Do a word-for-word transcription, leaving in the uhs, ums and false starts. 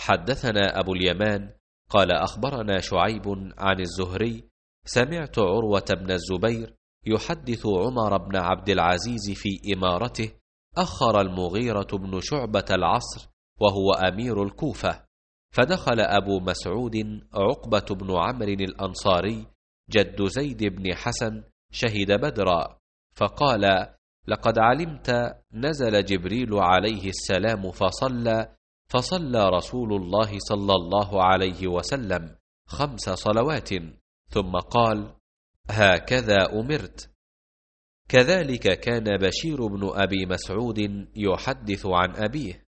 حدثنا أبو اليمان قال أخبرنا شعيب عن الزهري سمعت عروة بن الزبير يحدث عمر بن عبد العزيز في إمارته أخر المغيرة بن شعبة العصر وهو أمير الكوفة، فدخل أبو مسعود عقبة بن عمرو الأنصاري جد زيد بن حسن شهد بدرا، فقال: لقد علمت نزل جبريل عليه السلام فصلى فصلى رسول الله صلى الله عليه وسلم خمس صلوات ثم قال: هكذا أمرت. كذلك كان بشير بن أبي مسعود يحدث عن أبيه